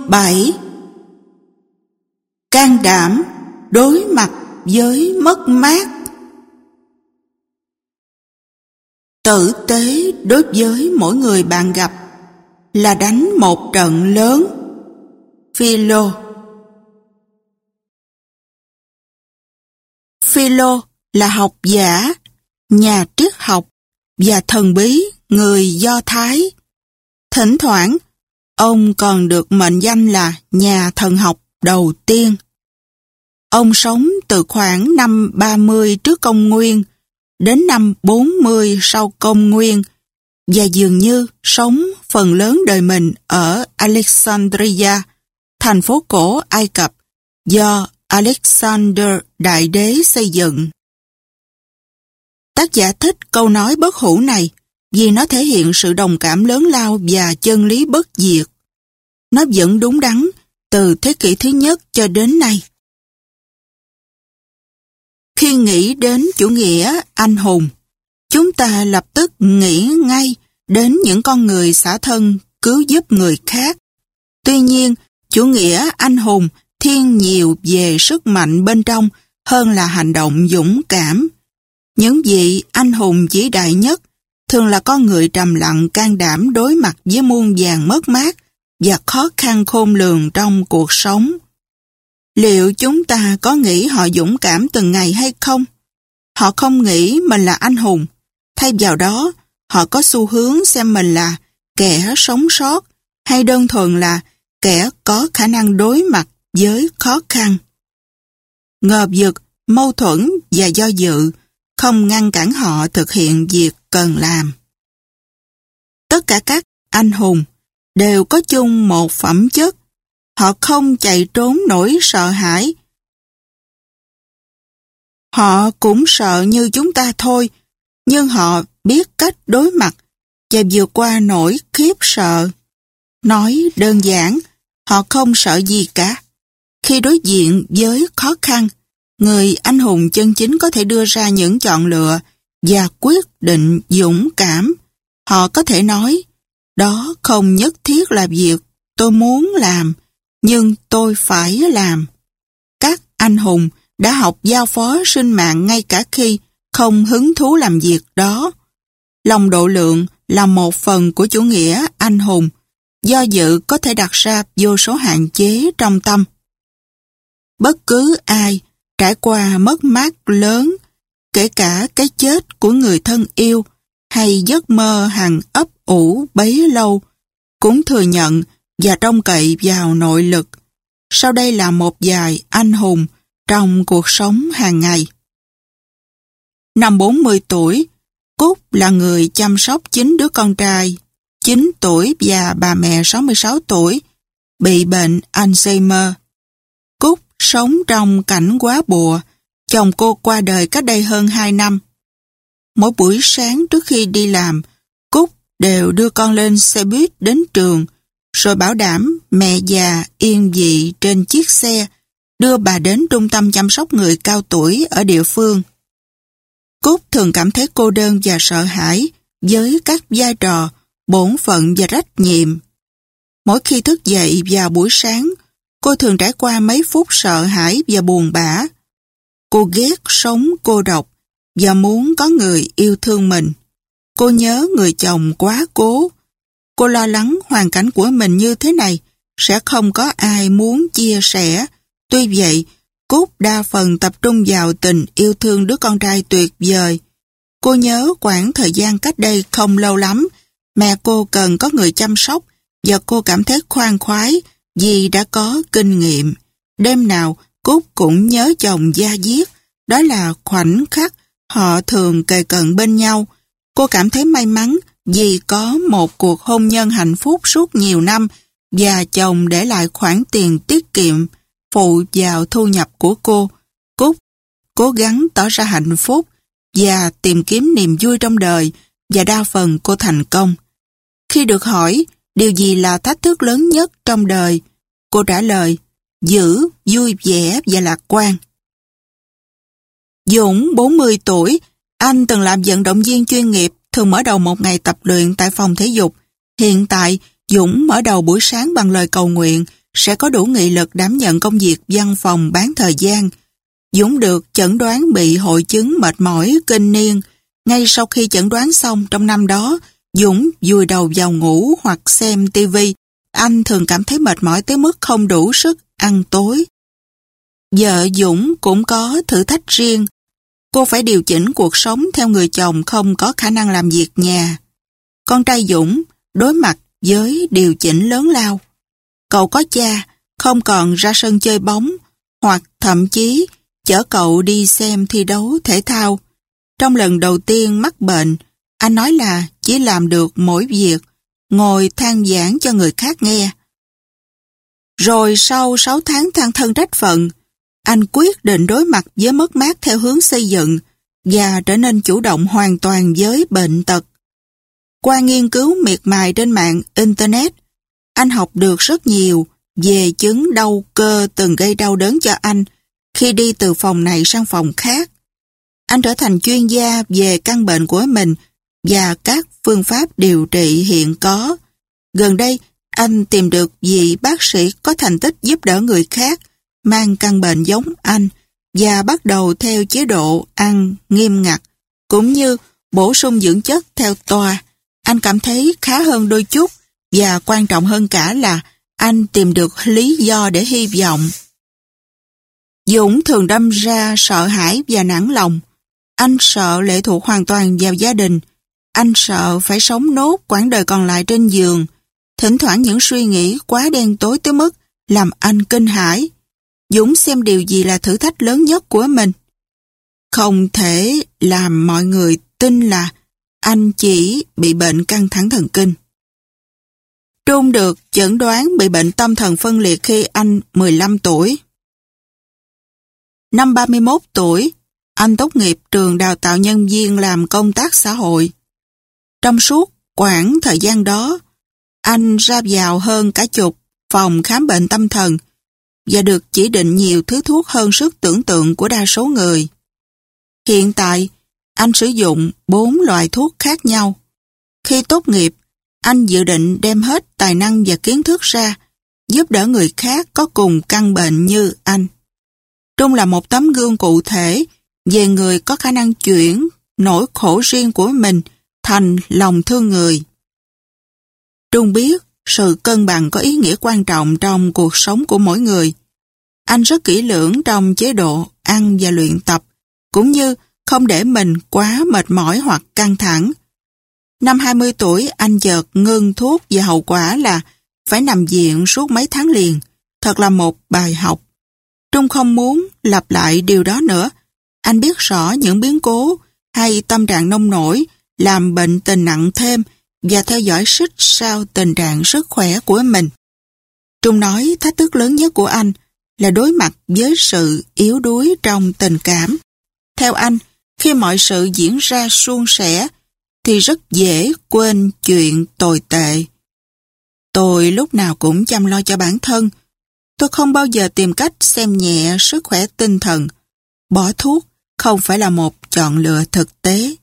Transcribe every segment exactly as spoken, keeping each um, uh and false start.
bảy. Can đảm đối mặt với mất mát. Tử tế đối với mỗi người bạn gặp là đánh một trận lớn. Philo. Philo là học giả, nhà triết học và thần bí người Do Thái. Thỉnh thoảng, ông còn được mệnh danh là nhà thần học đầu tiên. Ông sống từ khoảng năm ba mươi trước công nguyên đến năm bốn mươi sau công nguyên và dường như sống phần lớn đời mình ở Alexandria, thành phố cổ Ai Cập do Alexander Đại Đế xây dựng. Tác giả thích câu nói bất hủ này vì nó thể hiện sự đồng cảm lớn lao và chân lý bất diệt. Nó vẫn đúng đắn từ thế kỷ thứ nhất cho đến nay. Khi nghĩ đến chủ nghĩa anh hùng, chúng ta lập tức nghĩ ngay đến những con người xả thân cứu giúp người khác. Tuy nhiên, chủ nghĩa anh hùng thiên nhiều về sức mạnh bên trong hơn là hành động dũng cảm. Những vị anh hùng vĩ đại nhất thường là con người trầm lặng can đảm đối mặt với muôn vàn mất mát và khó khăn khôn lường trong cuộc sống. Liệu chúng ta có nghĩ họ dũng cảm từng ngày hay không? Họ không nghĩ mình là anh hùng. Thay vào đó, họ có xu hướng xem mình là kẻ sống sót hay đơn thuần là kẻ có khả năng đối mặt với khó khăn. Ngờ vực, mâu thuẫn và do dự không ngăn cản họ thực hiện việc cần làm. Tất cả các anh hùng đều có chung một phẩm chất. Họ không chạy trốn nỗi sợ hãi. Họ cũng sợ như chúng ta thôi, nhưng họ biết cách đối mặt và vượt qua nỗi khiếp sợ. Nói đơn giản, họ không sợ gì cả. Khi đối diện với khó khăn, người anh hùng chân chính có thể đưa ra những chọn lựa và quyết định dũng cảm. Họ có thể nói, đó không nhất thiết là việc tôi muốn làm, nhưng tôi phải làm. Các anh hùng đã học giao phó sinh mạng ngay cả khi không hứng thú làm việc đó. Lòng độ lượng là một phần của chủ nghĩa anh hùng. Do dự có thể đặt ra vô số hạn chế trong tâm. Bất cứ ai trải qua mất mát lớn, kể cả cái chết của người thân yêu hay giấc mơ hằng ấp ủ bấy lâu, cũng thừa nhận và trông cậy vào nội lực. Sau đây là một vài anh hùng trong cuộc sống hàng ngày. Năm bốn mươi tuổi, Cúc là người chăm sóc chín đứa con trai, chín tuổi và bà mẹ sáu mươi sáu tuổi, bị bệnh Alzheimer. Cúc sống trong cảnh quá bụa, chồng cô qua đời cách đây hơn hai năm. Mỗi buổi sáng trước khi đi làm, Cúc đều đưa con lên xe buýt đến trường, rồi bảo đảm mẹ già yên vị trên chiếc xe, đưa bà đến trung tâm chăm sóc người cao tuổi ở địa phương. Cúc thường cảm thấy cô đơn và sợ hãi với các vai trò, bổn phận và trách nhiệm. Mỗi khi thức dậy vào buổi sáng, cô thường trải qua mấy phút sợ hãi và buồn bã. Cô ghét sống cô độc và muốn có người yêu thương mình. Cô nhớ người chồng quá cố. Cô lo lắng hoàn cảnh của mình như thế này sẽ không có ai muốn chia sẻ. Tuy vậy, Cúc đa phần tập trung vào tình yêu thương đứa con trai tuyệt vời. Cô nhớ quãng thời gian cách đây không lâu lắm, mẹ cô cần có người chăm sóc và cô cảm thấy khoan khoái vì đã có kinh nghiệm. Đêm nào, Cúc cũng nhớ chồng da diết. Đó là khoảnh khắc họ thường kề cận bên nhau. Cô cảm thấy may mắn vì có một cuộc hôn nhân hạnh phúc suốt nhiều năm và chồng để lại khoản tiền tiết kiệm phụ vào thu nhập của cô. Cúc cố gắng tỏ ra hạnh phúc và tìm kiếm niềm vui trong đời và đa phần cô thành công. Khi được hỏi điều gì là thách thức lớn nhất trong đời, cô trả lời giữ vui vẻ và lạc quan. Dũng, bốn mươi tuổi, anh từng làm vận động viên chuyên nghiệp, thường mở đầu một ngày tập luyện tại phòng thể dục. Hiện tại, Dũng mở đầu buổi sáng bằng lời cầu nguyện sẽ có đủ nghị lực đảm nhận công việc văn phòng bán thời gian. Dũng được chẩn đoán bị hội chứng mệt mỏi kinh niên. Ngay sau khi chẩn đoán xong trong năm đó, Dũng vùi đầu vào ngủ hoặc xem tivi. Anh thường cảm thấy mệt mỏi tới mức không đủ sức ăn tối. Vợ Dũng cũng có thử thách riêng. Cô phải điều chỉnh cuộc sống theo người chồng không có khả năng làm việc nhà. Con trai Dũng đối mặt với điều chỉnh lớn lao. Cậu có cha, không còn ra sân chơi bóng, hoặc thậm chí chở cậu đi xem thi đấu thể thao. Trong lần đầu tiên mắc bệnh, anh nói là chỉ làm được mỗi việc, ngồi than vãn cho người khác nghe. Rồi sau sáu tháng than thân trách phận, anh quyết định đối mặt với mất mát theo hướng xây dựng và trở nên chủ động hoàn toàn với bệnh tật. Qua nghiên cứu miệt mài trên mạng Internet, anh học được rất nhiều về chứng đau cơ từng gây đau đớn cho anh khi đi từ phòng này sang phòng khác. Anh trở thành chuyên gia về căn bệnh của mình và các phương pháp điều trị hiện có. Gần đây, anh tìm được vị bác sĩ có thành tích giúp đỡ người khác mang căn bệnh giống anh và bắt đầu theo chế độ ăn nghiêm ngặt, cũng như bổ sung dưỡng chất theo toa. Anh cảm thấy khá hơn đôi chút và quan trọng hơn cả là anh tìm được lý do để hy vọng. Dũng thường đâm ra sợ hãi và nản lòng. Anh sợ lệ thuộc hoàn toàn vào gia đình. Anh sợ phải sống nốt quãng đời còn lại trên giường. Thỉnh thoảng những suy nghĩ quá đen tối tới mức làm anh kinh hãi. Dũng xem điều gì là thử thách lớn nhất của mình. Không thể làm mọi người tin là anh chỉ bị bệnh căng thẳng thần kinh. Trung được chẩn đoán bị bệnh tâm thần phân liệt khi anh mười lăm tuổi. Năm ba mươi mốt tuổi, anh tốt nghiệp trường đào tạo nhân viên làm công tác xã hội. Trong suốt quãng thời gian đó, anh ra vào hơn cả chục phòng khám bệnh tâm thần và được chỉ định nhiều thứ thuốc hơn sức tưởng tượng của đa số người. Hiện tại, anh sử dụng bốn loại thuốc khác nhau. Khi tốt nghiệp, anh dự định đem hết tài năng và kiến thức ra, giúp đỡ người khác có cùng căn bệnh như anh. Trung là một tấm gương cụ thể về người có khả năng chuyển nỗi khổ riêng của mình thành lòng thương người. Trung biết sự cân bằng có ý nghĩa quan trọng trong cuộc sống của mỗi người. Anh rất kỹ lưỡng trong chế độ ăn và luyện tập, cũng như không để mình quá mệt mỏi hoặc căng thẳng. Năm hai mươi tuổi, anh chợt ngưng thuốc và hậu quả là phải nằm viện suốt mấy tháng liền. Thật là một bài học. Trung không muốn lặp lại điều đó nữa. Anh biết rõ những biến cố hay tâm trạng nông nổi làm bệnh tình nặng thêm và theo dõi xích sao tình trạng sức khỏe của mình. Trung nói thách thức lớn nhất của anh là đối mặt với sự yếu đuối trong tình cảm. Theo anh, khi mọi sự diễn ra suôn sẻ thì rất dễ quên chuyện tồi tệ. Tôi lúc nào cũng chăm lo cho bản thân. Tôi không bao giờ tìm cách xem nhẹ sức khỏe tinh thần. Bỏ thuốc không phải là một chọn lựa thực tế.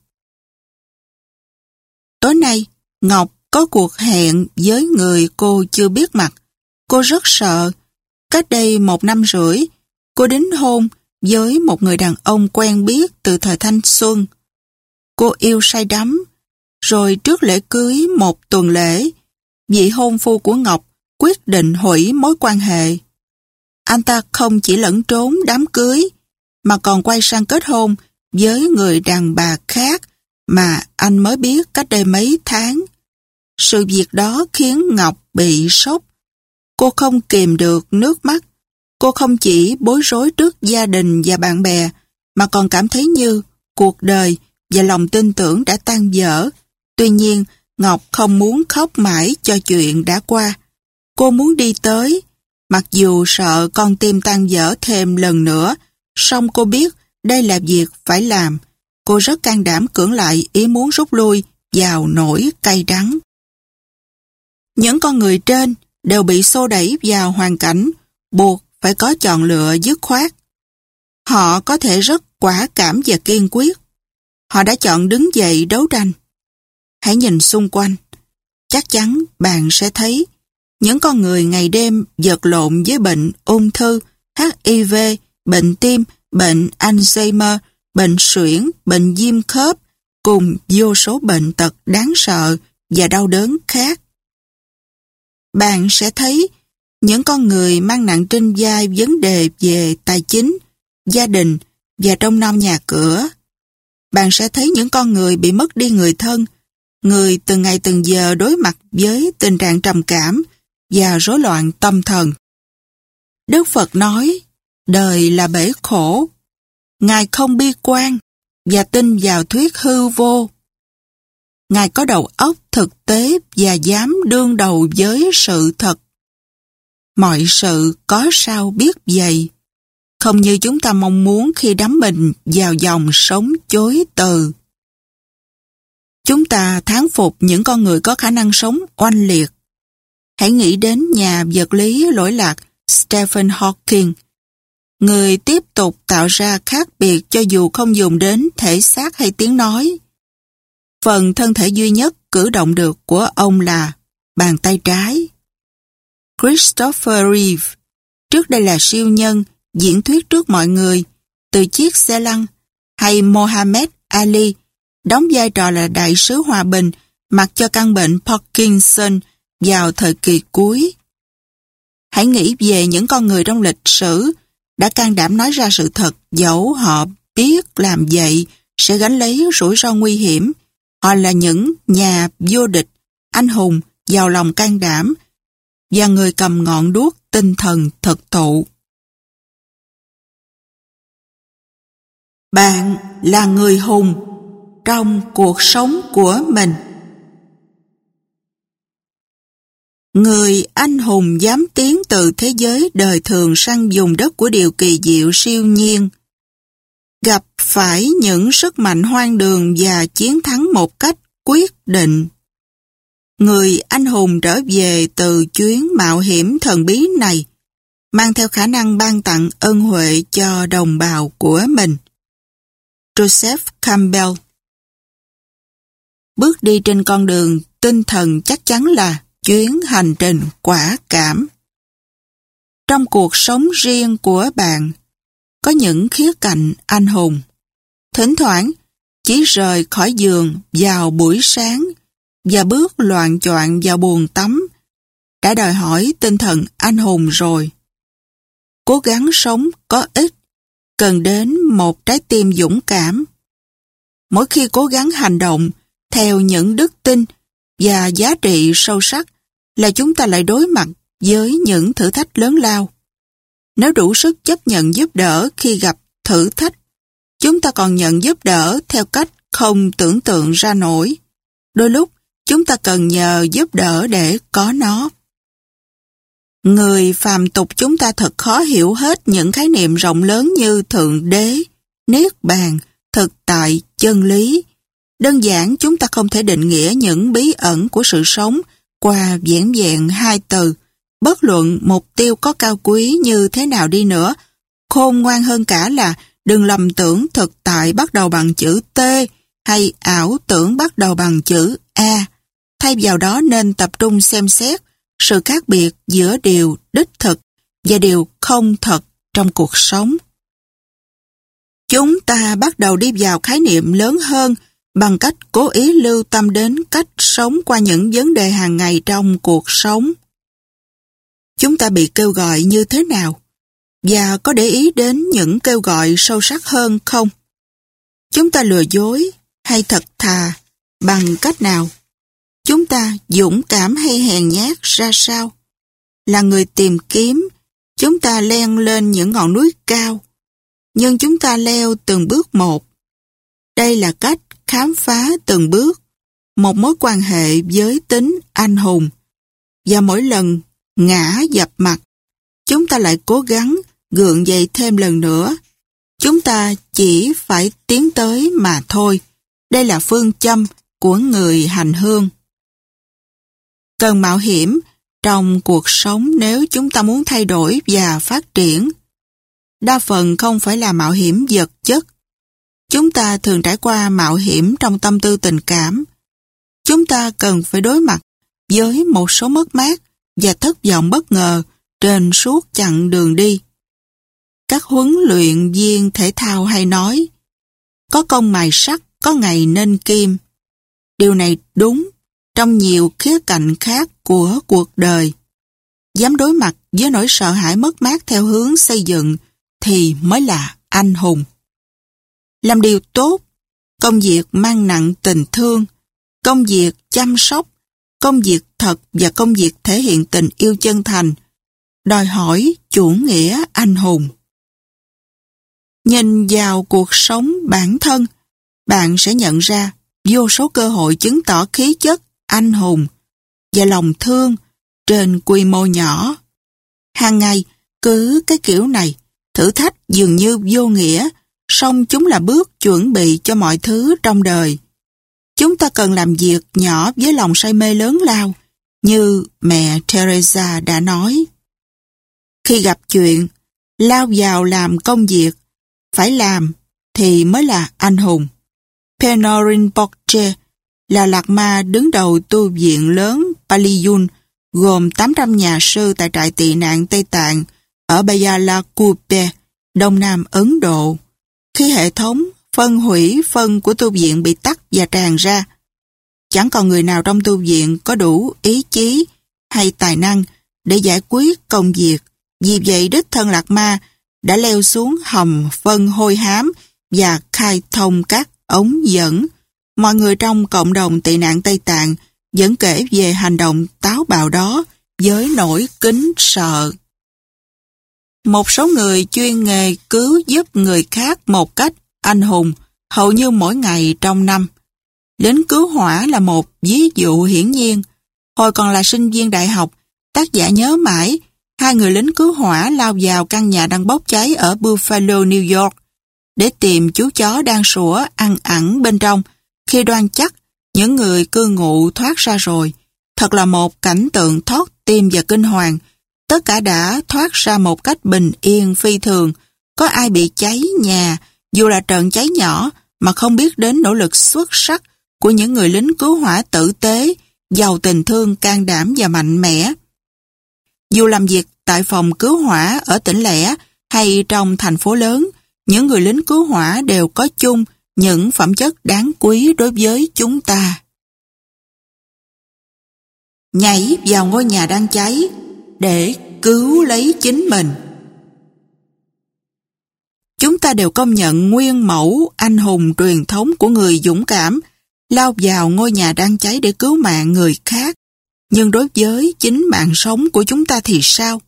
Tối nay, Ngọc có cuộc hẹn với người cô chưa biết mặt. Cô rất sợ. Cách đây một năm rưỡi, cô đính hôn với một người đàn ông quen biết từ thời thanh xuân. Cô yêu say đắm. Rồi trước lễ cưới một tuần lễ, vị hôn phu của Ngọc quyết định hủy mối quan hệ. Anh ta không chỉ lẩn trốn đám cưới, mà còn quay sang kết hôn với người đàn bà khác mà anh mới biết cách đây mấy tháng. Sự việc đó khiến Ngọc bị sốc. Cô không kìm được nước mắt. Cô không chỉ bối rối trước gia đình và bạn bè, mà còn cảm thấy như cuộc đời và lòng tin tưởng đã tan vỡ. Tuy nhiên, Ngọc không muốn khóc mãi cho chuyện đã qua. Cô muốn đi tới, mặc dù sợ con tim tan vỡ thêm lần nữa, song cô biết đây là việc phải làm. Cô rất can đảm cưỡng lại ý muốn rút lui vào nỗi cay đắng. Những con người trên đều bị xô đẩy vào hoàn cảnh buộc phải có chọn lựa dứt khoát. Họ có thể rất quả cảm và kiên quyết. Họ đã chọn đứng dậy đấu tranh. Hãy nhìn xung quanh. Chắc chắn bạn sẽ thấy Những con người ngày đêm vật lộn với bệnh ung thư, hát i vê, bệnh tim, bệnh Alzheimer, bệnh suyễn, bệnh viêm khớp, cùng vô số bệnh tật đáng sợ và đau đớn khác. Bạn sẽ thấy những con người mang nặng trên vai vấn đề về tài chính, gia đình và trông nom nhà cửa. Bạn sẽ thấy những con người bị mất đi người thân, người từng ngày từng giờ đối mặt với tình trạng trầm cảm và rối loạn tâm thần. Đức Phật nói, đời là bể khổ. Ngài không bi quan và tin vào thuyết hư vô. Ngài có đầu óc thực tế và dám đương đầu với sự thật. Mọi sự có sao biết vậy, không như chúng ta mong muốn khi đắm mình vào dòng sống chối từ. Chúng ta thán phục những con người có khả năng sống oanh liệt. Hãy nghĩ đến nhà vật lý lỗi lạc Stephen Hawking, người tiếp tục tạo ra khác biệt cho dù không dùng đến thể xác hay tiếng nói. Phần thân thể duy nhất cử động được của ông là bàn tay trái. Christopher Reeve, trước đây là siêu nhân, diễn thuyết trước mọi người, từ chiếc xe lăn, hay Muhammad Ali, đóng vai trò là đại sứ hòa bình, mặc cho căn bệnh Parkinson vào thời kỳ cuối. Hãy nghĩ về những con người trong lịch sử đã can đảm nói ra sự thật dẫu họ biết làm vậy sẽ gánh lấy rủi ro nguy hiểm. Họ là những nhà vô địch, anh hùng, giàu lòng can đảm và người cầm ngọn đuốc tinh thần thực thụ. Bạn là người hùng trong cuộc sống của mình. Người anh hùng dám tiến từ thế giới đời thường sang vùng đất của điều kỳ diệu siêu nhiên, gặp phải những sức mạnh hoang đường và chiến thắng một cách quyết định. Người anh hùng trở về từ chuyến mạo hiểm thần bí này, mang theo khả năng ban tặng ân huệ cho đồng bào của mình. Joseph Campbell. Bước đi trên con đường tinh thần chắc chắn là chuyến hành trình quả cảm. Trong cuộc sống riêng của bạn, có những khía cạnh anh hùng. Thỉnh thoảng, chỉ rời khỏi giường vào buổi sáng và bước loạng choạng vào buồng tắm đã đòi hỏi tinh thần anh hùng rồi. Cố gắng sống có ích, cần đến một trái tim dũng cảm. Mỗi khi cố gắng hành động theo những đức tin và giá trị sâu sắc là chúng ta lại đối mặt với những thử thách lớn lao. Nếu đủ sức chấp nhận giúp đỡ khi gặp thử thách, chúng ta còn nhận giúp đỡ theo cách không tưởng tượng ra nổi. Đôi lúc, chúng ta cần nhờ giúp đỡ để có nó. Người phàm tục chúng ta thật khó hiểu hết những khái niệm rộng lớn như Thượng Đế, Niết Bàn, thực tại, chân lý. Đơn giản chúng ta không thể định nghĩa những bí ẩn của sự sống qua vẻn vẹn hai từ. Bất luận mục tiêu có cao quý như thế nào đi nữa, khôn ngoan hơn cả là đừng lầm tưởng thực tại bắt đầu bằng chữ T hay ảo tưởng bắt đầu bằng chữ A. Thay vào đó nên tập trung xem xét sự khác biệt giữa điều đích thực và điều không thật trong cuộc sống. Chúng ta bắt đầu đi vào khái niệm lớn hơn bằng cách cố ý lưu tâm đến cách sống qua những vấn đề hàng ngày trong cuộc sống. Chúng ta bị kêu gọi như thế nào? Và có để ý đến những kêu gọi sâu sắc hơn không? Chúng ta lừa dối hay thật thà bằng cách nào? Chúng ta dũng cảm hay hèn nhát ra sao? Là người tìm kiếm, chúng ta leo lên những ngọn núi cao, nhưng chúng ta leo từng bước một. Đây là cách khám phá từng bước một mối quan hệ với tính anh hùng. Và mỗi lần ngã dập mặt, chúng ta lại cố gắng gượng dậy thêm lần nữa. Chúng ta chỉ phải tiến tới mà thôi. Đây là phương châm của người hành hương. Cần mạo hiểm trong cuộc sống nếu chúng ta muốn thay đổi và phát triển. Đa phần không phải là mạo hiểm vật chất. Chúng ta thường trải qua mạo hiểm trong tâm tư tình cảm. Chúng ta cần phải đối mặt với một số mất mát và thất vọng bất ngờ trên suốt chặng đường đi. Các huấn luyện viên thể thao hay nói, có công mài sắt, có ngày nên kim. Điều này đúng trong nhiều khía cạnh khác của cuộc đời. Dám đối mặt với nỗi sợ hãi mất mát theo hướng xây dựng thì mới là anh hùng. Làm điều tốt, công việc mang nặng tình thương, công việc chăm sóc, công việc thật và công việc thể hiện tình yêu chân thành, đòi hỏi chủ nghĩa anh hùng. Nhìn vào cuộc sống bản thân, bạn sẽ nhận ra vô số cơ hội chứng tỏ khí chất anh hùng và lòng thương trên quy mô nhỏ. Hàng ngày, cứ cái kiểu này, thử thách dường như vô nghĩa, song chúng là bước chuẩn bị cho mọi thứ trong đời. Chúng ta cần làm việc nhỏ với lòng say mê lớn lao, như mẹ Teresa đã nói. Khi gặp chuyện, lao vào làm công việc, phải làm thì mới là anh hùng. Peno Rinpoche là Lạt Ma đứng đầu tu viện lớn Paliyun, gồm tám trăm nhà sư tại trại tị nạn Tây Tạng ở Bayalakupe, Đông Nam Ấn Độ. Khi hệ thống phân hủy phân của tu viện bị tắc và tràn ra, chẳng còn người nào trong tu viện có đủ ý chí hay tài năng để giải quyết công việc. Vì vậy đích thân Lạt Ma đã leo xuống hầm phân hôi hám và khai thông các ống dẫn. Mọi người trong cộng đồng tị nạn Tây Tạng vẫn kể về hành động táo bạo đó với nỗi kính sợ. Một số người chuyên nghề cứu giúp người khác một cách anh hùng hầu như mỗi ngày trong năm. Lính cứu hỏa là một ví dụ hiển nhiên. Hồi còn là sinh viên đại học, tác giả nhớ mãi hai người lính cứu hỏa lao vào căn nhà đang bốc cháy ở Buffalo, New York để tìm chú chó đang sủa ăn ẳng bên trong. Khi đoan chắc những người cư ngụ thoát ra rồi, thật là một cảnh tượng thót tim và kinh hoàng. Tất cả đã thoát ra một cách bình yên phi thường. Có ai bị cháy nhà, dù là trận cháy nhỏ, mà không biết đến nỗ lực xuất sắc của những người lính cứu hỏa tử tế, giàu tình thương, can đảm và mạnh mẽ. Dù làm việc tại phòng cứu hỏa ở tỉnh lẻ hay trong thành phố lớn, những người lính cứu hỏa đều có chung những phẩm chất đáng quý đối với chúng ta. Nhảy vào ngôi nhà đang cháy để cứu lấy chính mình. Chúng ta đều công nhận nguyên mẫu anh hùng truyền thống của người dũng cảm lao vào ngôi nhà đang cháy để cứu mạng người khác. Nhưng đối với chính mạng sống của chúng ta thì sao?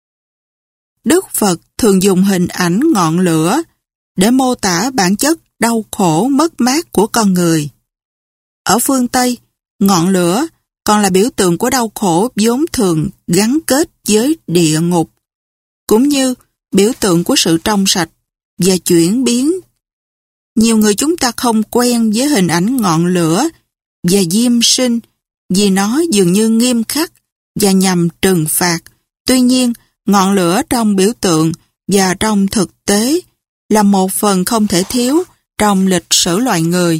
Đức Phật thường dùng hình ảnh ngọn lửa để mô tả bản chất đau khổ mất mát của con người. Ở phương Tây, ngọn lửa còn là biểu tượng của đau khổ vốn thường gắn kết với địa ngục, cũng như biểu tượng của sự trong sạch và chuyển biến. Nhiều người chúng ta không quen với hình ảnh ngọn lửa và diêm sinh vì nó dường như nghiêm khắc và nhằm trừng phạt. Tuy nhiên, ngọn lửa trong biểu tượng và trong thực tế là một phần không thể thiếu trong lịch sử loài người.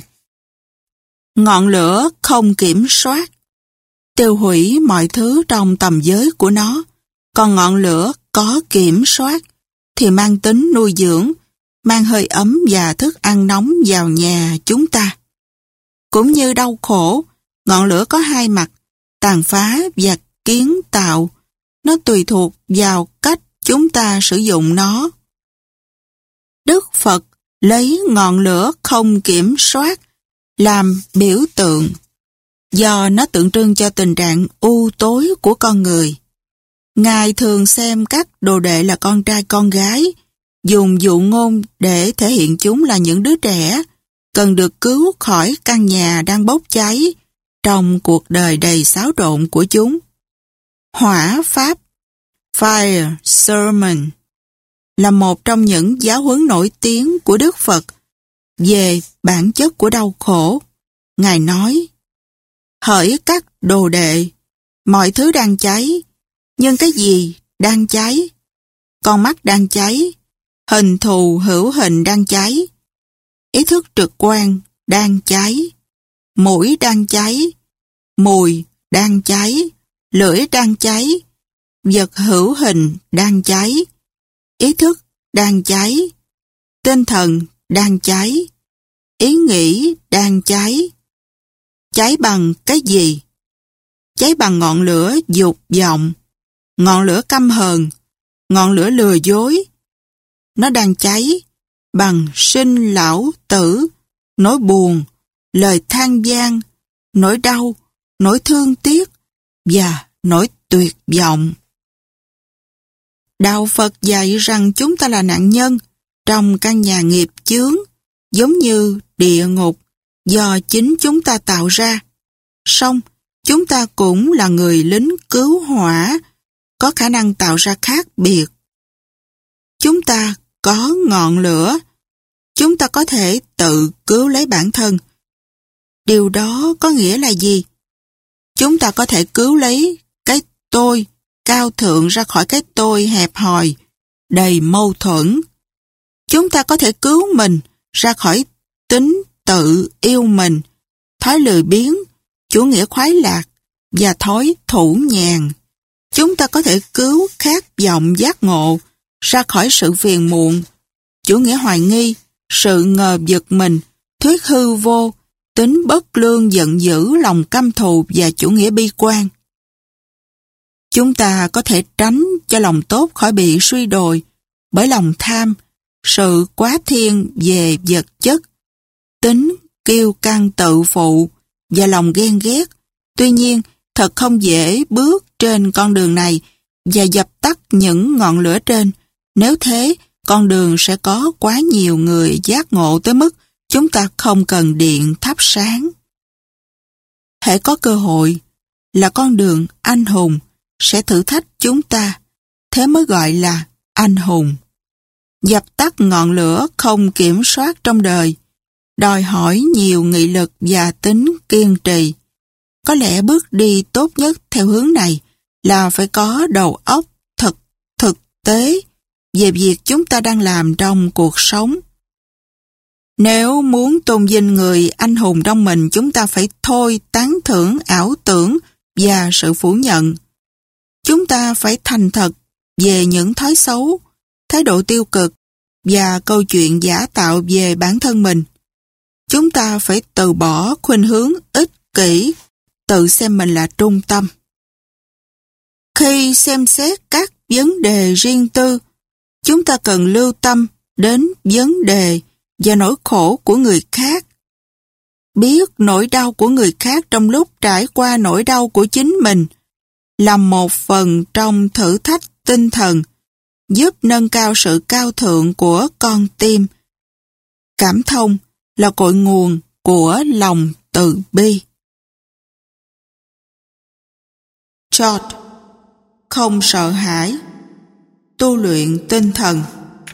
Ngọn lửa không kiểm soát, tiêu hủy mọi thứ trong tầm giới của nó, còn ngọn lửa có kiểm soát thì mang tính nuôi dưỡng, mang hơi ấm và thức ăn nóng vào nhà chúng ta. Cũng như đau khổ, ngọn lửa có hai mặt, tàn phá và kiến tạo. Nó tùy thuộc vào cách chúng ta sử dụng nó. Đức Phật lấy ngọn lửa không kiểm soát làm biểu tượng, do nó tượng trưng cho tình trạng u tối của con người. Ngài thường xem các đồ đệ là con trai con gái, dùng dụ ngôn để thể hiện chúng là những đứa trẻ, cần được cứu khỏi căn nhà đang bốc cháy trong cuộc đời đầy xáo trộn của chúng. Hỏa Pháp, Fire Sermon, là một trong những giáo huấn nổi tiếng của Đức Phật về bản chất của đau khổ. Ngài nói, hỡi các đồ đệ, mọi thứ đang cháy, nhưng cái gì đang cháy? Con mắt đang cháy, hình thù hữu hình đang cháy, ý thức trực quan đang cháy, mũi đang cháy, mùi đang cháy, lưỡi đang cháy, vật hữu hình đang cháy, ý thức đang cháy, tinh thần đang cháy, ý nghĩ đang cháy. Cháy bằng cái gì? Cháy bằng ngọn lửa dục vọng, ngọn lửa căm hờn, ngọn lửa lừa dối. Nó đang cháy bằng sinh lão tử, nỗi buồn, lời than van, nỗi đau, nỗi thương tiếc và nỗi tuyệt vọng. Đạo Phật dạy rằng chúng ta là nạn nhân trong căn nhà nghiệp chướng, giống như địa ngục do chính chúng ta tạo ra. Song chúng ta cũng là người lính cứu hỏa, có khả năng tạo ra khác biệt. Chúng ta có ngọn lửa, chúng ta có thể tự cứu lấy bản thân. Điều đó có nghĩa là gì? Chúng ta có thể cứu lấy cái tôi cao thượng ra khỏi cái tôi hẹp hòi, đầy mâu thuẫn. Chúng ta có thể cứu mình ra khỏi tính tự yêu mình, thói lười biếng, chủ nghĩa khoái lạc và thói thủ nhàn. Chúng ta có thể cứu khát vọng giác ngộ ra khỏi sự phiền muộn, chủ nghĩa hoài nghi, sự ngờ vực mình, thuyết hư vô, tính bất lương giận dữ, lòng căm thù và chủ nghĩa bi quan. Chúng ta có thể tránh cho lòng tốt khỏi bị suy đồi bởi lòng tham, sự quá thiên về vật chất, tính kiêu căng tự phụ và lòng ghen ghét. Tuy nhiên, thật không dễ bước trên con đường này và dập tắt những ngọn lửa trên. Nếu thế, con đường sẽ có quá nhiều người giác ngộ tới mức chúng ta không cần điện thắp sáng. Hễ có cơ hội là con đường anh hùng sẽ thử thách chúng ta, thế mới gọi là anh hùng. Dập tắt ngọn lửa không kiểm soát trong đời, đòi hỏi nhiều nghị lực và tính kiên trì. Có lẽ bước đi tốt nhất theo hướng này là phải có đầu óc thật thực tế về việc chúng ta đang làm trong cuộc sống. Nếu muốn tôn vinh người anh hùng trong mình, chúng ta phải thôi tán thưởng ảo tưởng và sự phủ nhận. Chúng ta phải thành thật về những thói xấu, thái độ tiêu cực và câu chuyện giả tạo về bản thân mình. Chúng ta phải từ bỏ khuynh hướng ích kỷ, tự xem mình là trung tâm. Khi xem xét các vấn đề riêng tư, chúng ta cần lưu tâm đến vấn đề và nỗi khổ của người khác. Biết nỗi đau của người khác trong lúc trải qua nỗi đau của chính mình là một phần trong thử thách tinh thần, giúp nâng cao sự cao thượng của con tim. Cảm thông là cội nguồn của lòng từ bi. George, không sợ hãi, tu luyện tinh thần.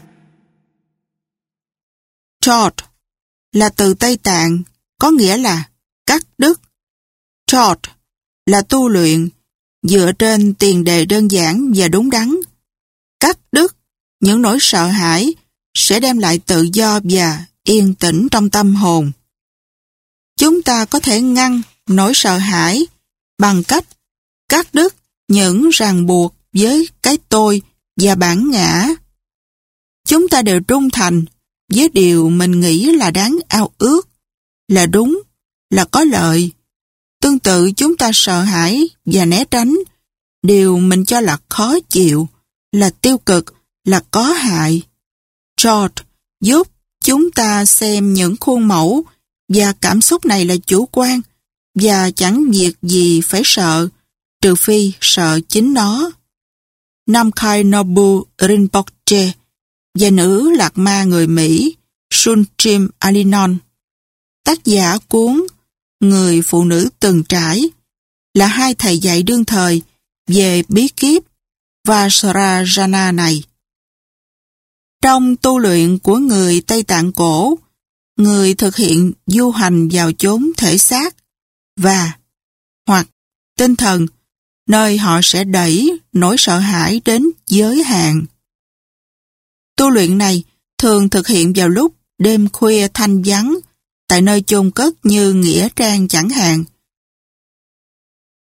George là từ Tây Tạng, có nghĩa là cắt đứt. George là tu luyện dựa trên tiền đề đơn giản và đúng đắn. Cắt đứt những nỗi sợ hãi sẽ đem lại tự do và yên tĩnh trong tâm hồn. Chúng ta có thể ngăn nỗi sợ hãi bằng cách cắt đứt những ràng buộc với cái tôi và bản ngã. Chúng ta đều trung thành với điều mình nghĩ là đáng ao ước, là đúng, là có lợi. Tương tự chúng ta sợ hãi và né tránh điều mình cho là khó chịu, là tiêu cực, là có hại. George giúp chúng ta xem những khuôn mẫu và cảm xúc này là chủ quan và chẳng việc gì phải sợ, trừ phi sợ chính nó. Namkhai Nobu Rinpoche và nữ lạc ma người Mỹ Sunchim Alinon, tác giả cuốn Người phụ nữ từng trải, là hai thầy dạy đương thời về bí kíp Vajrayana này. Trong tu luyện của người Tây Tạng cổ, người thực hiện du hành vào chốn thể xác và hoặc tinh thần, nơi họ sẽ đẩy nỗi sợ hãi đến giới hạn. Tu luyện này thường thực hiện vào lúc đêm khuya thanh vắng, tại nơi chôn cất như nghĩa trang chẳng hạn.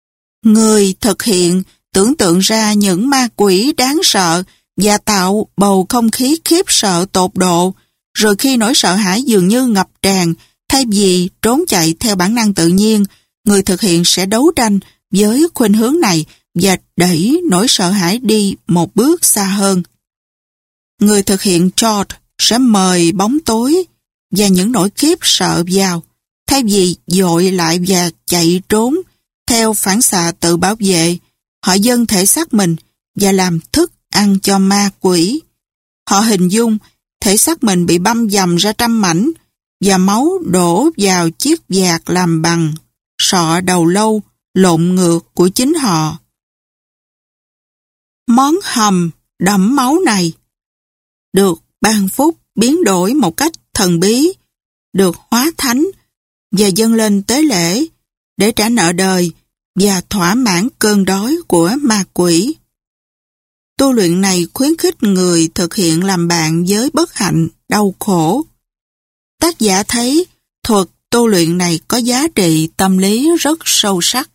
Người thực hiện tưởng tượng ra những ma quỷ đáng sợ và tạo bầu không khí khiếp sợ tột độ, rồi khi nỗi sợ hãi dường như ngập tràn, thay vì trốn chạy theo bản năng tự nhiên, người thực hiện sẽ đấu tranh với khuynh hướng này và đẩy nỗi sợ hãi đi một bước xa hơn. Người thực hiện George sẽ mời bóng tối và những nỗi khiếp sợ vào, thay vì dội lại và chạy trốn theo phản xạ tự bảo vệ. Họ dâng thể xác mình và làm thức ăn cho ma quỷ. Họ hình dung thể xác mình bị băm dầm ra trăm mảnh và máu đổ vào chiếc vạc làm bằng sọ đầu lâu lộn ngược của chính họ. Món hầm đẫm máu này được ban phúc biến đổi một cách thần bí, được hóa thánh và dâng lên tế lễ để trả nợ đời và thỏa mãn cơn đói của ma quỷ. Tu luyện này khuyến khích người thực hiện làm bạn với bất hạnh, đau khổ. Tác giả thấy thuật tu luyện này có giá trị tâm lý rất sâu sắc.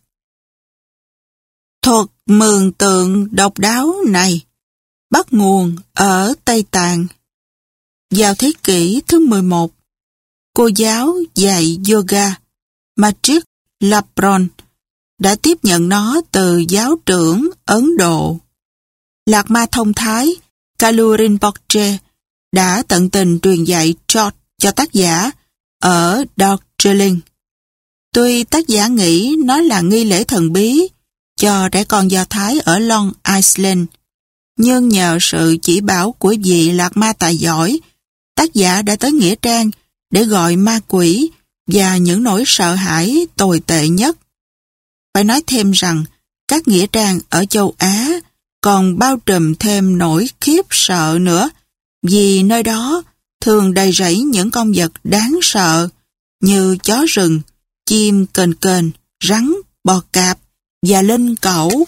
Thuật mường tượng độc đáo này bắt nguồn ở Tây Tạng. Vào thế kỷ thứ mười một, cô giáo dạy yoga Matrick Lapron đã tiếp nhận nó từ giáo trưởng Ấn Độ. Lạc Ma thông thái Kalu Rinpoche đã tận tình truyền dạy George cho tác giả ở Darjeeling. Tuy tác giả nghĩ nó là nghi lễ thần bí cho trẻ con Do Thái ở Long Island, nhưng nhờ sự chỉ bảo của vị Lạc Ma tài giỏi, tác giả đã tới Nghĩa Trang để gọi ma quỷ và những nỗi sợ hãi tồi tệ nhất. Phải nói thêm rằng các nghĩa trang ở châu Á còn bao trùm thêm nỗi khiếp sợ nữa, vì nơi đó thường đầy rẫy những con vật đáng sợ như chó rừng, chim kền kền, rắn, bò cạp và linh cẩu.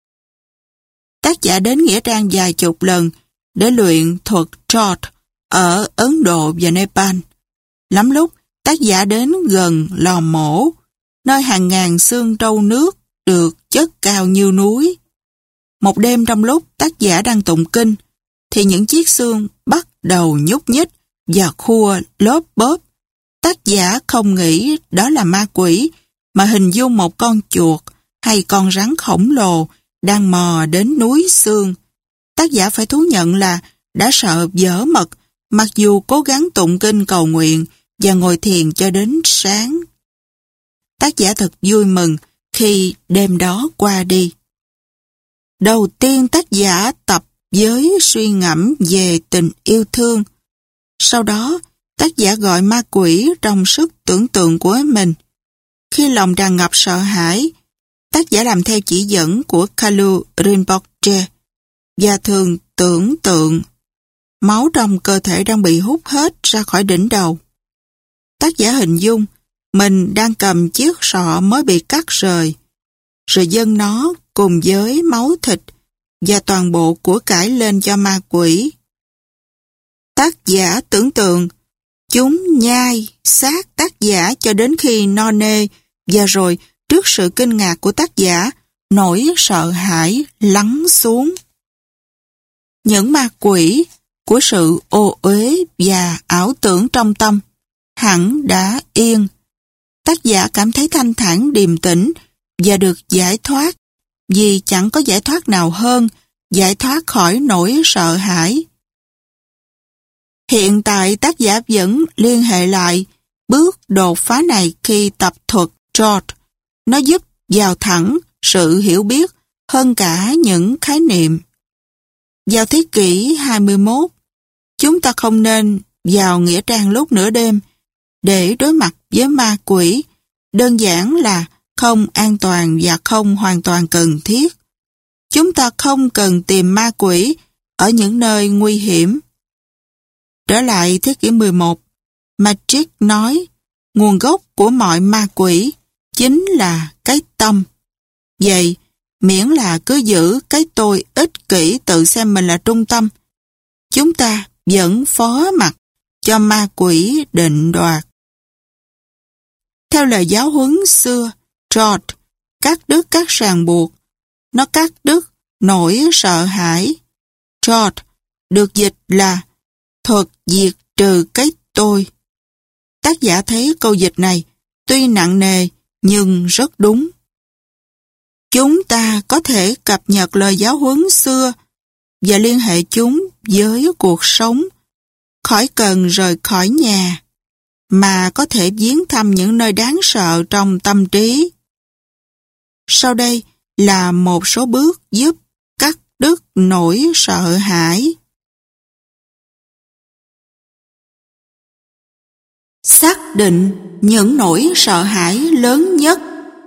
Tác giả đến nghĩa trang vài chục lần để luyện thuật George ở Ấn Độ và Nepal. Lắm lúc tác giả đến gần lò mổ, nơi hàng ngàn xương trâu nước được chất cao như núi. Một đêm trong lúc tác giả đang tụng kinh, thì những chiếc xương bắt đầu nhúc nhích và khua lốp bốp. Tác giả không nghĩ đó là ma quỷ, mà hình dung một con chuột hay con rắn khổng lồ đang mò đến núi xương. Tác giả phải thú nhận là đã sợ dở mật, mặc dù cố gắng tụng kinh cầu nguyện và ngồi thiền cho đến sáng. Tác giả thật vui mừng khi đêm đó qua đi. Đầu tiên tác giả tập với suy ngẫm về tình yêu thương. Sau đó, tác giả gọi ma quỷ trong sức tưởng tượng của mình. Khi lòng tràn ngập sợ hãi, tác giả làm theo chỉ dẫn của Kalu Rinpoche và thường tưởng tượng máu trong cơ thể đang bị hút hết ra khỏi đỉnh đầu. Tác giả hình dung mình đang cầm chiếc sọ mới bị cắt rời, rồi dâng nó cùng với máu thịt và toàn bộ của cải lên cho ma quỷ. Tác giả tưởng tượng chúng nhai xác tác giả cho đến khi no nê, và rồi trước sự kinh ngạc của tác giả, nỗi sợ hãi lắng xuống. Những ma quỷ của sự ô uế và ảo tưởng trong tâm hẳn đã yên. Tác giả cảm thấy thanh thản điềm tĩnh và được giải thoát, vì chẳng có giải thoát nào hơn giải thoát khỏi nỗi sợ hãi. Hiện tại tác giả vẫn liên hệ lại bước đột phá này khi tập thuật George. Nó giúp vào thẳng sự hiểu biết hơn cả những khái niệm. Vào thế kỷ hai mươi mốt, chúng ta không nên vào nghĩa trang lúc nửa đêm để đối mặt với ma quỷ, đơn giản là không an toàn và không hoàn toàn cần thiết. Chúng ta không cần tìm ma quỷ ở những nơi nguy hiểm. Trở lại thế kỷ mười một, Matrick nói nguồn gốc của mọi ma quỷ chính là cái tâm. Vậy, miễn là cứ giữ cái tôi ích kỷ tự xem mình là trung tâm, chúng ta vẫn phó mặc cho ma quỷ định đoạt. Theo lời giáo huấn xưa, George cắt đứt các ràng buộc. Nó cắt đứt nỗi sợ hãi. George được dịch là thuật diệt trừ cái tôi. Tác giả thấy câu dịch này tuy nặng nề nhưng rất đúng. Chúng ta có thể cập nhật lời giáo huấn xưa và liên hệ chúng với cuộc sống, khỏi cần rời khỏi nhà, mà có thể viếng thăm những nơi đáng sợ trong tâm trí. Sau đây là một số bước giúp cắt đứt nỗi sợ hãi. Xác định những nỗi sợ hãi lớn nhất.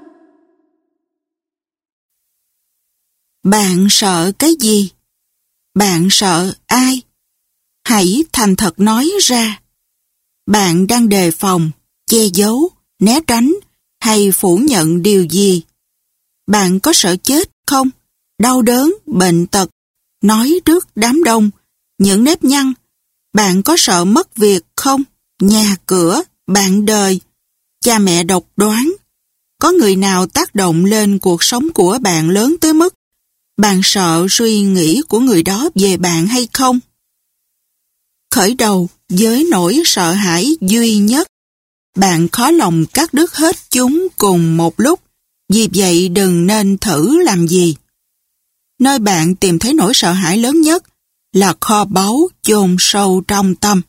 Bạn sợ cái gì? Bạn sợ ai? Hãy thành thật nói ra. Bạn đang đề phòng, che giấu, né tránh hay phủ nhận điều gì? Bạn có sợ chết không? Đau đớn, bệnh tật, nói trước đám đông, những nếp nhăn. Bạn có sợ mất việc không? Nhà cửa, bạn đời, cha mẹ độc đoán. Có người nào tác động lên cuộc sống của bạn lớn tới mức bạn sợ suy nghĩ của người đó về bạn hay không? Khởi đầu với nỗi sợ hãi duy nhất. Bạn khó lòng cắt đứt hết chúng cùng một lúc, vì vậy đừng nên thử làm gì. Nơi bạn tìm thấy nỗi sợ hãi lớn nhất là kho báu chôn sâu trong tâm.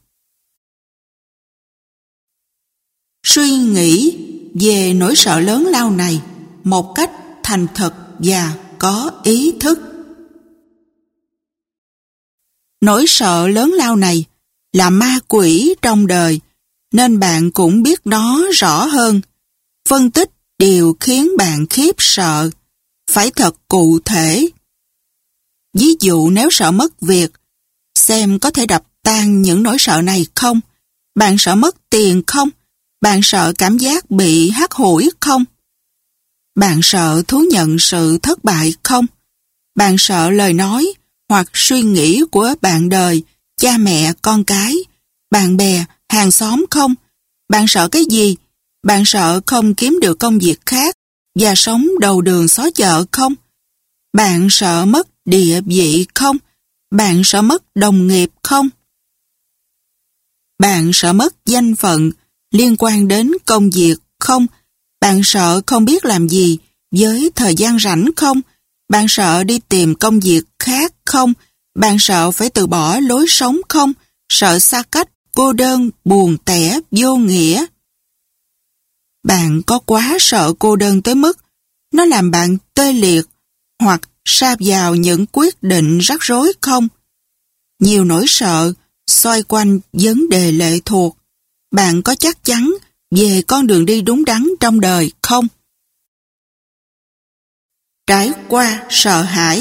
Suy nghĩ về nỗi sợ lớn lao này một cách thành thật và có ý thức. Nỗi sợ lớn lao này là ma quỷ trong đời, nên bạn cũng biết nó rõ hơn. Phân tích điều khiến bạn khiếp sợ, phải thật cụ thể. Ví dụ nếu sợ mất việc, xem có thể đập tan những nỗi sợ này không? Bạn sợ mất tiền không? Bạn sợ cảm giác bị hắt hủi không? Bạn sợ thú nhận sự thất bại không? Bạn sợ lời nói hoặc suy nghĩ của bạn đời, cha mẹ, con cái, bạn bè, hàng xóm không? Bạn sợ cái gì? Bạn sợ không kiếm được công việc khác và sống đầu đường xó chợ không? Bạn sợ mất địa vị không? Bạn sợ mất đồng nghiệp không? Bạn sợ mất danh phận liên quan đến công việc không? Bạn sợ không biết làm gì với thời gian rảnh không? Bạn sợ đi tìm công việc khác không? Bạn sợ phải từ bỏ lối sống không? Sợ xa cách, cô đơn, buồn tẻ, vô nghĩa. Bạn có quá sợ cô đơn tới mức nó làm bạn tê liệt hoặc sa vào những quyết định rắc rối không? Nhiều nỗi sợ xoay quanh vấn đề lệ thuộc. Bạn có chắc chắn về con đường đi đúng đắn trong đời không? Trải qua sợ hãi.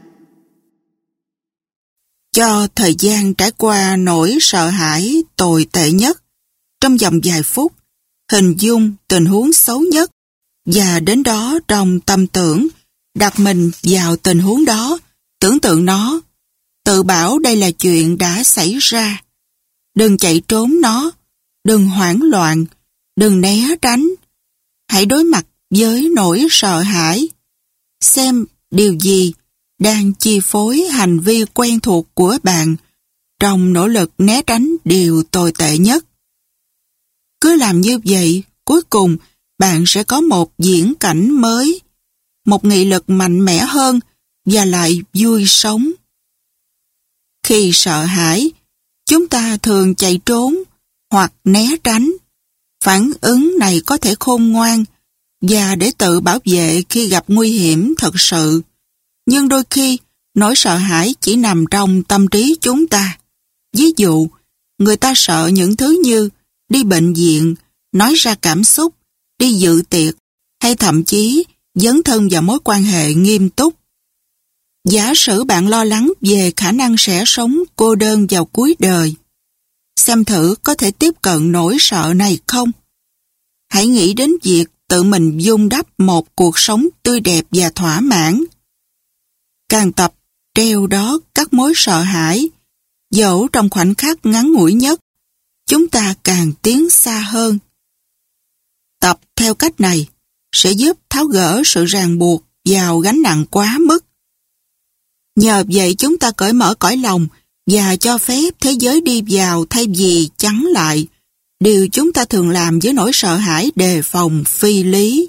Cho thời gian trải qua nỗi sợ hãi tồi tệ nhất trong vòng vài phút, hình dung tình huống xấu nhất và đến đó trong tâm tưởng, đặt mình vào tình huống đó, tưởng tượng nó, tự bảo đây là chuyện đã xảy ra. Đừng chạy trốn nó, đừng hoảng loạn, đừng né tránh. Hãy đối mặt với nỗi sợ hãi. Xem điều gì đang chi phối hành vi quen thuộc của bạn trong nỗ lực né tránh điều tồi tệ nhất. Cứ làm như vậy, cuối cùng bạn sẽ có một diễn cảnh mới, một nghị lực mạnh mẽ hơn và lại vui sống. Khi sợ hãi, chúng ta thường chạy trốn hoặc né tránh. Phản ứng này có thể khôn ngoan và để tự bảo vệ khi gặp nguy hiểm thật sự. Nhưng đôi khi, nỗi sợ hãi chỉ nằm trong tâm trí chúng ta. Ví dụ, người ta sợ những thứ như đi bệnh viện, nói ra cảm xúc, đi dự tiệc, hay thậm chí dấn thân vào mối quan hệ nghiêm túc. Giả sử bạn lo lắng về khả năng sẽ sống cô đơn vào cuối đời. Xem thử có thể tiếp cận nỗi sợ này không? Hãy nghĩ đến việc tự mình vun đắp một cuộc sống tươi đẹp và thỏa mãn. Càng tập treo đó các mối sợ hãi, dẫu trong khoảnh khắc ngắn ngủi nhất, chúng ta càng tiến xa hơn. Tập theo cách này, sẽ giúp tháo gỡ sự ràng buộc vào gánh nặng quá mức. Nhờ vậy chúng ta cởi mở cõi lòng và cho phép thế giới đi vào thay vì chắn lại, điều chúng ta thường làm với nỗi sợ hãi đề phòng phi lý.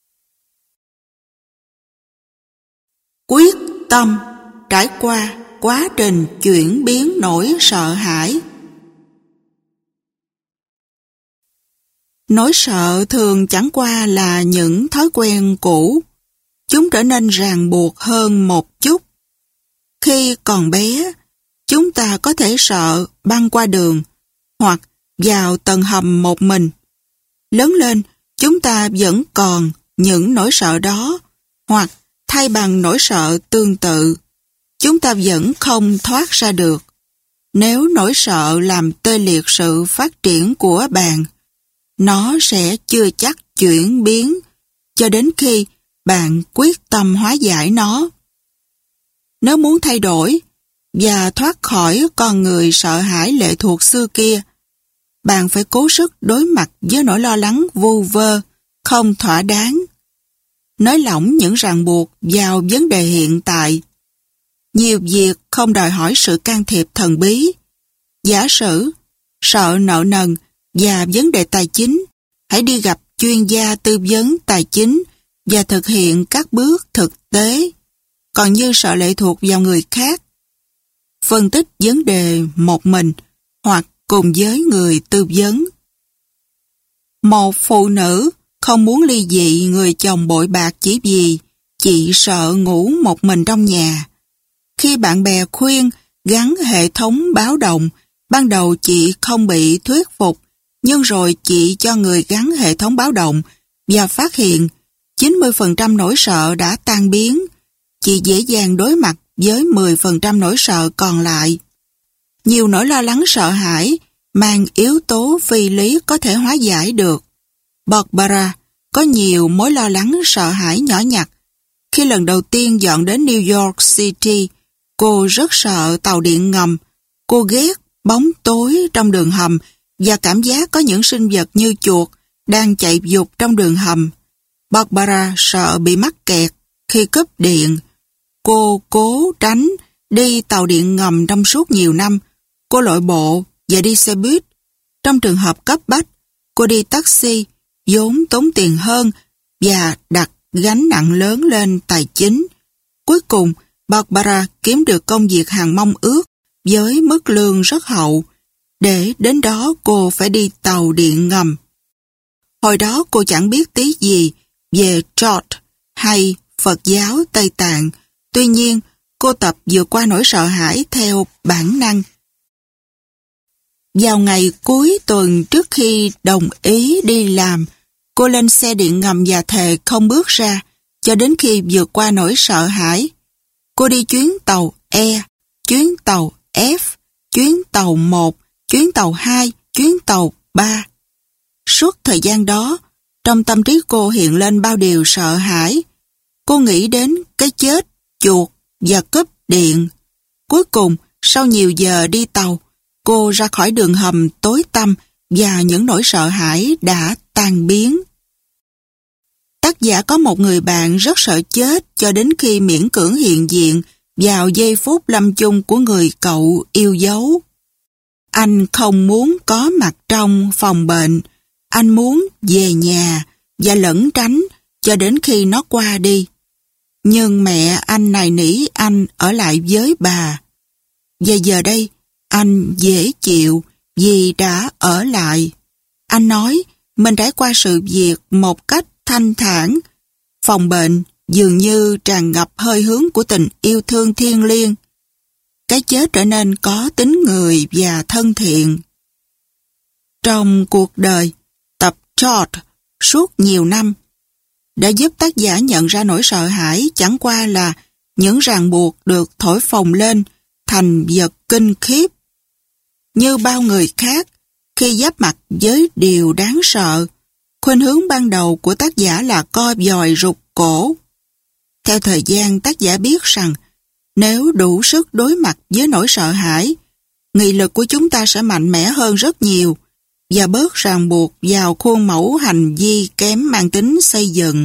Quyết tâm trải qua quá trình chuyển biến nỗi sợ hãi. Nỗi sợ thường chẳng qua là những thói quen cũ. Chúng trở nên ràng buộc hơn một chút. Khi còn bé, chúng ta có thể sợ băng qua đường hoặc vào tầng hầm một mình. Lớn lên, chúng ta vẫn còn những nỗi sợ đó hoặc thay bằng nỗi sợ tương tự. Chúng ta vẫn không thoát ra được. Nếu nỗi sợ làm tê liệt sự phát triển của bạn, nó sẽ chưa chắc chuyển biến cho đến khi bạn quyết tâm hóa giải nó. Nếu muốn thay đổi và thoát khỏi con người sợ hãi lệ thuộc xưa kia, bạn phải cố sức đối mặt với nỗi lo lắng vu vơ, không thỏa đáng. Nới lỏng những ràng buộc vào vấn đề hiện tại. Nhiều việc không đòi hỏi sự can thiệp thần bí. Giả sử, sợ nợ nần và vấn đề tài chính, hãy đi gặp chuyên gia tư vấn tài chính và thực hiện các bước thực tế. Còn như sợ lệ thuộc vào người khác, phân tích vấn đề một mình hoặc cùng với người tư vấn. Một phụ nữ không muốn ly dị người chồng bội bạc chỉ vì chị sợ ngủ một mình trong nhà. Khi bạn bè khuyên gắn hệ thống báo động, ban đầu chị không bị thuyết phục, nhưng rồi chị cho người gắn hệ thống báo động và phát hiện chín mươi phần trăm nỗi sợ đã tan biến. Chị dễ dàng đối mặt với mười phần trăm nỗi sợ còn lại. Nhiều nỗi lo lắng sợ hãi mang yếu tố phi lý có thể hóa giải được. Barbara có nhiều mối lo lắng sợ hãi nhỏ nhặt. Khi lần đầu tiên dọn đến New York City, cô rất sợ tàu điện ngầm. Cô ghét bóng tối trong đường hầm và cảm giác có những sinh vật như chuột đang chạy vụt trong đường hầm. Barbara sợ bị mắc kẹt khi cúp điện. Cô cố tránh đi tàu điện ngầm trong suốt nhiều năm. Cô lội bộ và đi xe buýt. Trong trường hợp cấp bách, cô đi taxi, vốn tốn tiền hơn và đặt gánh nặng lớn lên tài chính. Cuối cùng, Barbara kiếm được công việc hàng mong ước với mức lương rất hậu. Để đến đó cô phải đi tàu điện ngầm. Hồi đó cô chẳng biết tí gì về George hay Phật giáo Tây Tạng. Tuy nhiên, cô tập vượt qua nỗi sợ hãi theo bản năng. Vào ngày cuối tuần trước khi đồng ý đi làm, cô lên xe điện ngầm và thề không bước ra cho đến khi vượt qua nỗi sợ hãi. Cô đi chuyến tàu E, chuyến tàu F, chuyến tàu một, chuyến tàu hai, chuyến tàu ba. Suốt thời gian đó, trong tâm trí cô hiện lên bao điều sợ hãi. Cô nghĩ đến cái chết, chuột và cúp điện. Cuối cùng, sau nhiều giờ đi tàu, cô ra khỏi đường hầm tối tăm và những nỗi sợ hãi đã tan biến. Tác giả có một người bạn rất sợ chết cho đến khi miễn cưỡng hiện diện vào giây phút lâm chung của người cậu yêu dấu. Anh không muốn có mặt trong phòng bệnh, anh muốn về nhà và lẩn tránh cho đến khi nó qua đi. Nhưng mẹ anh nài nỉ anh ở lại với bà. Và giờ đây, anh dễ chịu vì đã ở lại. Anh nói mình trải qua sự việc một cách thanh thản. Phòng bệnh dường như tràn ngập hơi hướng của tình yêu thương thiêng liêng. Cái chết trở nên có tính người và thân thiện. Trong cuộc đời, tập George suốt nhiều năm đã giúp tác giả nhận ra nỗi sợ hãi chẳng qua là những ràng buộc được thổi phồng lên thành vật kinh khiếp. Như bao người khác, khi giáp mặt với điều đáng sợ, khuynh hướng ban đầu của tác giả là co giòi rụt cổ. Theo thời gian, tác giả biết rằng nếu đủ sức đối mặt với nỗi sợ hãi, nghị lực của chúng ta sẽ mạnh mẽ hơn rất nhiều. và bớt ràng buộc vào khuôn mẫu hành vi kém mang tính xây dựng.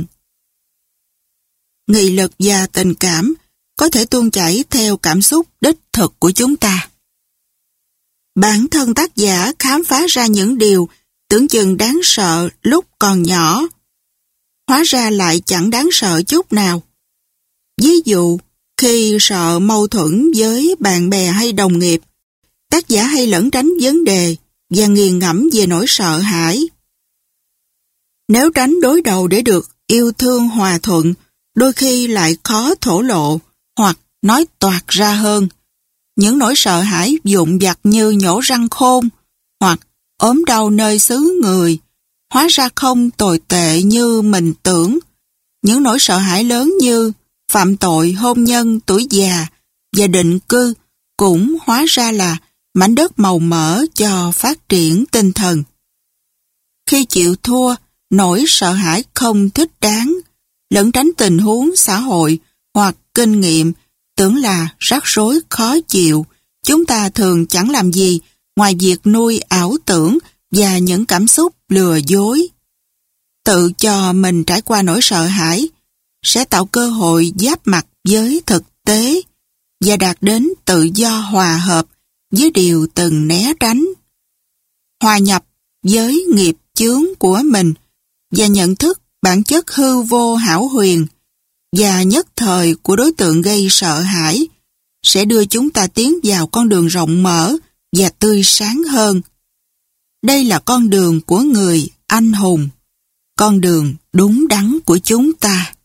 Nghị lực và tình cảm có thể tuôn chảy theo cảm xúc đích thực của chúng ta. Bản thân tác giả khám phá ra những điều tưởng chừng đáng sợ lúc còn nhỏ, hóa ra lại chẳng đáng sợ chút nào. Ví dụ, khi sợ mâu thuẫn với bạn bè hay đồng nghiệp, tác giả hay lẩn tránh vấn đề và nghiền ngẫm về nỗi sợ hãi. Nếu tránh đối đầu để được yêu thương hòa thuận, đôi khi lại khó thổ lộ hoặc nói toạc ra hơn. Những nỗi sợ hãi vụn vặt như nhổ răng khôn hoặc ốm đau nơi xứ người, hóa ra không tồi tệ như mình tưởng. Những nỗi sợ hãi lớn như phạm tội, hôn nhân, tuổi già và định cư cũng hóa ra là mảnh đất màu mỡ cho phát triển tinh thần. Khi chịu thua, nỗi sợ hãi không thích đáng, lẩn tránh tình huống xã hội hoặc kinh nghiệm tưởng là rắc rối khó chịu, chúng ta thường chẳng làm gì ngoài việc nuôi ảo tưởng và những cảm xúc lừa dối. Tự cho mình trải qua nỗi sợ hãi sẽ tạo cơ hội giáp mặt với thực tế và đạt đến tự do hòa hợp với điều từng né tránh. Hòa nhập với nghiệp chướng của mình và nhận thức bản chất hư vô hão huyền và nhất thời của đối tượng gây sợ hãi sẽ đưa chúng ta tiến vào con đường rộng mở và tươi sáng hơn. Đây là con đường của người anh hùng, con đường đúng đắn của chúng ta.